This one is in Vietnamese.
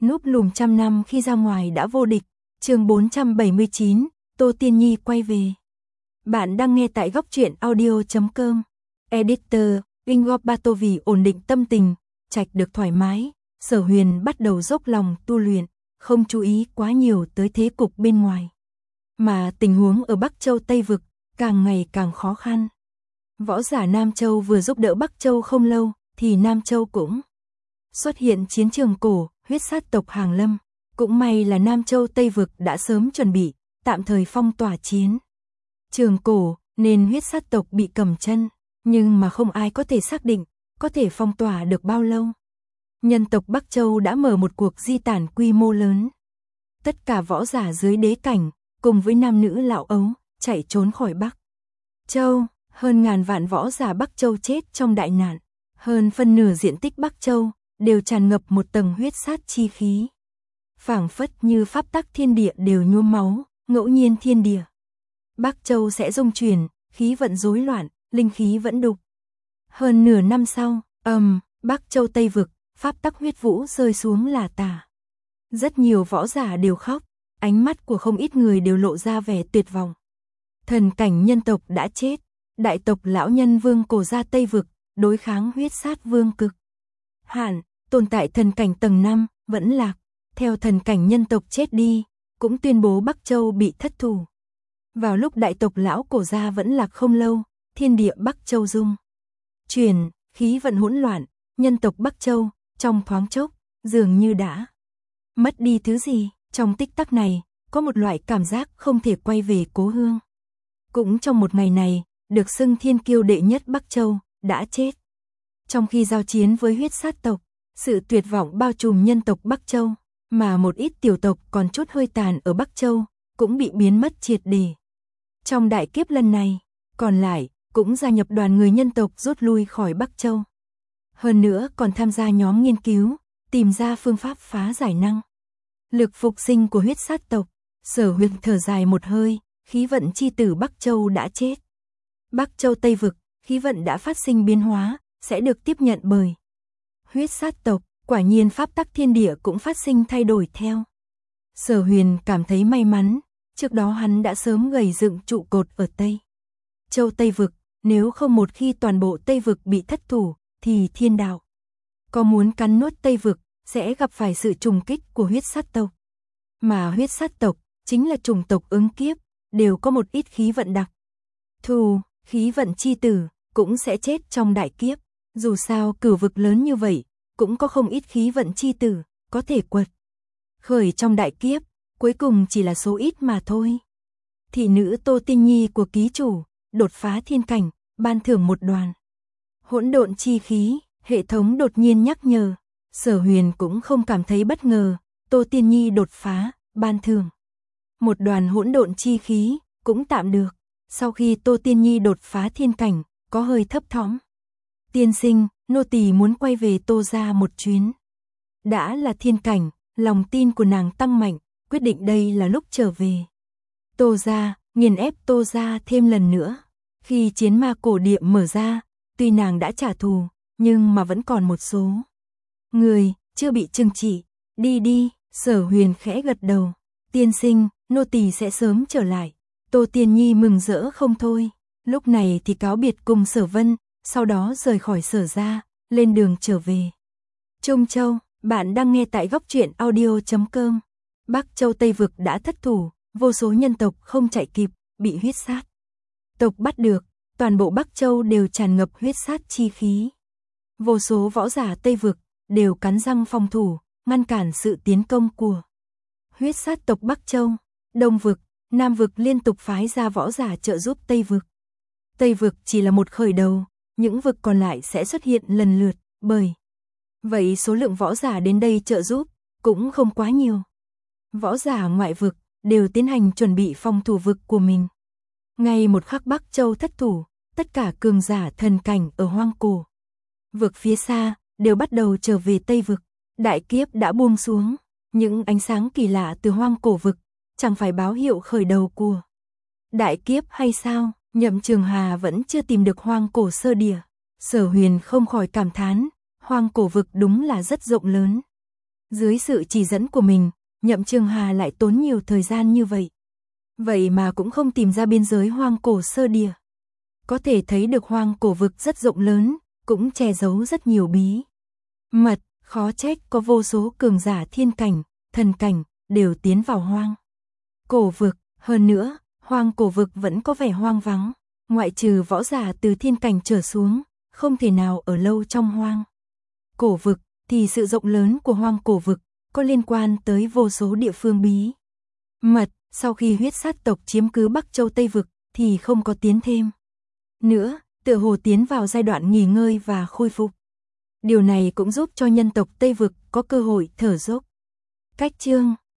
núp lùm trăm năm khi ra ngoài đã vô địch. Chương 479, Tô Tiên Nhi quay về. Bạn đang nghe tại góc truyện audio.com. Editor, Ingorbato. Vì ổn định tâm tình, Trạch được thoải mái, Sở Huyền bắt đầu dốc lòng tu luyện, không chú ý quá nhiều tới thế cục bên ngoài. Mà tình huống ở Bắc Châu Tây Vực càng ngày càng khó khăn. Võ giả Nam Châu vừa giúp đỡ Bắc Châu không lâu, thì Nam Châu cũng xuất hiện chiến trường cổ, huyết sát tộc hàng lâm. Cũng may là Nam Châu Tây Vực đã sớm chuẩn bị, tạm thời phong tỏa chiến trường cổ, nên huyết sát tộc bị cầm chân, nhưng mà không ai có thể xác định, có thể phong tỏa được bao lâu. Nhân tộc Bắc Châu đã mở một cuộc di tản quy mô lớn. Tất cả võ giả dưới đế cảnh, cùng với nam nữ lão ấu, chạy trốn khỏi Bắc Châu. Hơn ngàn vạn võ giả Bắc Châu chết trong đại nạn. Hơn phân nửa diện tích Bắc Châu đều tràn ngập một tầng huyết sát chi khí. Phảng phất như pháp tắc thiên địa đều nhuốm máu, ngẫu nhiên thiên địa Bắc Châu sẽ rung chuyển, khí vận rối loạn, linh khí vẫn đục. Hơn nửa năm sau, Bắc Châu Tây Vực, pháp tắc huyết vũ rơi xuống là tả. Rất nhiều võ giả đều khóc, ánh mắt của không ít người đều lộ ra vẻ tuyệt vọng. Thần cảnh nhân tộc đã chết, đại tộc lão nhân vương cổ ra Tây Vực, đối kháng huyết sát vương cực hạn, tồn tại thần cảnh tầng 5, vẫn lạc. Theo thần cảnh nhân tộc chết đi, cũng tuyên bố Bắc Châu bị thất thủ. Vào lúc đại tộc lão cổ gia vẫn lạc không lâu, thiên địa Bắc Châu rung chuyển, khí vận hỗn loạn, nhân tộc Bắc Châu trong thoáng chốc dường như đã mất đi thứ gì. Trong tích tắc này, có một loại cảm giác không thể quay về cố hương. Cũng trong một ngày này, được xưng thiên kiêu đệ nhất Bắc Châu đã chết. Trong khi giao chiến với huyết sát tộc, sự tuyệt vọng bao trùm nhân tộc Bắc Châu, mà một ít tiểu tộc còn chút hơi tàn ở Bắc Châu cũng bị biến mất triệt để. Trong đại kiếp lần này, còn lại cũng gia nhập đoàn người nhân tộc rút lui khỏi Bắc Châu. Hơn nữa còn tham gia nhóm nghiên cứu, tìm ra phương pháp phá giải năng lực phục sinh của huyết sát tộc. Sở Huyền thở dài một hơi, khí vận chi tử Bắc Châu đã chết. Bắc Châu Tây Vực, khí vận đã phát sinh biến hóa, sẽ được tiếp nhận bởi huyết sát tộc. Quả nhiên pháp tắc thiên địa cũng phát sinh thay đổi theo. Sở Huyền cảm thấy may mắn, trước đó hắn đã sớm gầy dựng trụ cột ở Tây Châu Tây Vực, nếu không một khi toàn bộ Tây Vực bị thất thủ, thì thiên đạo có muốn cắn nuốt Tây Vực, sẽ gặp phải sự trùng kích của huyết sát tộc. Mà huyết sát tộc, chính là chủng tộc ứng kiếp, đều có một ít khí vận đặc thù, khí vận chi tử, cũng sẽ chết trong đại kiếp. Dù sao cửu vực lớn như vậy, cũng có không ít khí vận chi tử, có thể quật khởi trong đại kiếp, cuối cùng chỉ là số ít mà thôi. Thị nữ Tô Tiên Nhi của ký chủ, đột phá thiên cảnh, ban thưởng một đoàn hỗn độn chi khí, hệ thống đột nhiên nhắc nhở. Sở Huyền cũng không cảm thấy bất ngờ, Tô Tiên Nhi đột phá, ban thưởng một đoàn hỗn độn chi khí, cũng tạm được. Sau khi Tô Tiên Nhi đột phá thiên cảnh, có hơi thấp thỏm. Tiên sinh, nô tỳ muốn quay về Tô gia một chuyến. Đã là thiên cảnh, lòng tin của nàng tăng mạnh, quyết định đây là lúc trở về Tô gia, nghiền ép Tô gia thêm lần nữa. Khi chiến ma cổ địa mở ra, tuy nàng đã trả thù, nhưng mà vẫn còn một số người chưa bị trừng trị. Đi đi, Sở Huyền khẽ gật đầu. Tiên sinh, nô tỳ sẽ sớm trở lại. Tô Tiên Nhi mừng rỡ không thôi. Lúc này thì cáo biệt cùng Sở Vân, sau đó rời khỏi Sở gia, lên đường trở về Trung Châu. Bạn đang nghe tại góc truyện audio.com. Bắc Châu Tây Vực đã thất thủ, vô số nhân tộc không chạy kịp, bị huyết sát tộc bắt được. Toàn bộ Bắc Châu đều tràn ngập huyết sát chi khí. Vô số võ giả Tây Vực đều cắn răng phòng thủ, ngăn cản sự tiến công của huyết sát tộc Bắc Châu. Đông Vực, Nam Vực liên tục phái ra võ giả trợ giúp Tây Vực. Tây Vực chỉ là một khởi đầu, những vực còn lại sẽ xuất hiện lần lượt, bởi vậy số lượng võ giả đến đây trợ giúp cũng không quá nhiều. Võ giả ngoại vực đều tiến hành chuẩn bị phòng thủ vực của mình. Ngay một khắc Bắc Châu thất thủ, tất cả cường giả thần cảnh ở hoang cổ vực phía xa đều bắt đầu trở về Tây Vực. Đại kiếp đã buông xuống, những ánh sáng kỳ lạ từ hoang cổ vực, chẳng phải báo hiệu khởi đầu của đại kiếp hay sao? Nhậm Trường Hà vẫn chưa tìm được hoang cổ sơ địa. Sở Huyền không khỏi cảm thán, hoang cổ vực đúng là rất rộng lớn. Dưới sự chỉ dẫn của mình, Nhậm Trường Hà lại tốn nhiều thời gian như vậy. Vậy mà cũng không tìm ra biên giới hoang cổ sơ địa. Có thể thấy được hoang cổ vực rất rộng lớn, cũng che giấu rất nhiều bí mật, khó trách có vô số cường giả thiên cảnh, thần cảnh, đều tiến vào hoang cổ vực. Hơn nữa, hoang cổ vực vẫn có vẻ hoang vắng, ngoại trừ võ giả từ thiên cảnh trở xuống, không thể nào ở lâu trong hoang cổ vực, thì sự rộng lớn của hoang cổ vực có liên quan tới vô số địa phương bí mật. Sau khi huyết sát tộc chiếm cứ Bắc Châu Tây Vực thì không có tiến thêm nữa, tựa hồ tiến vào giai đoạn nghỉ ngơi và khôi phục. Điều này cũng giúp cho nhân tộc Tây Vực có cơ hội thở dốc. Cách chương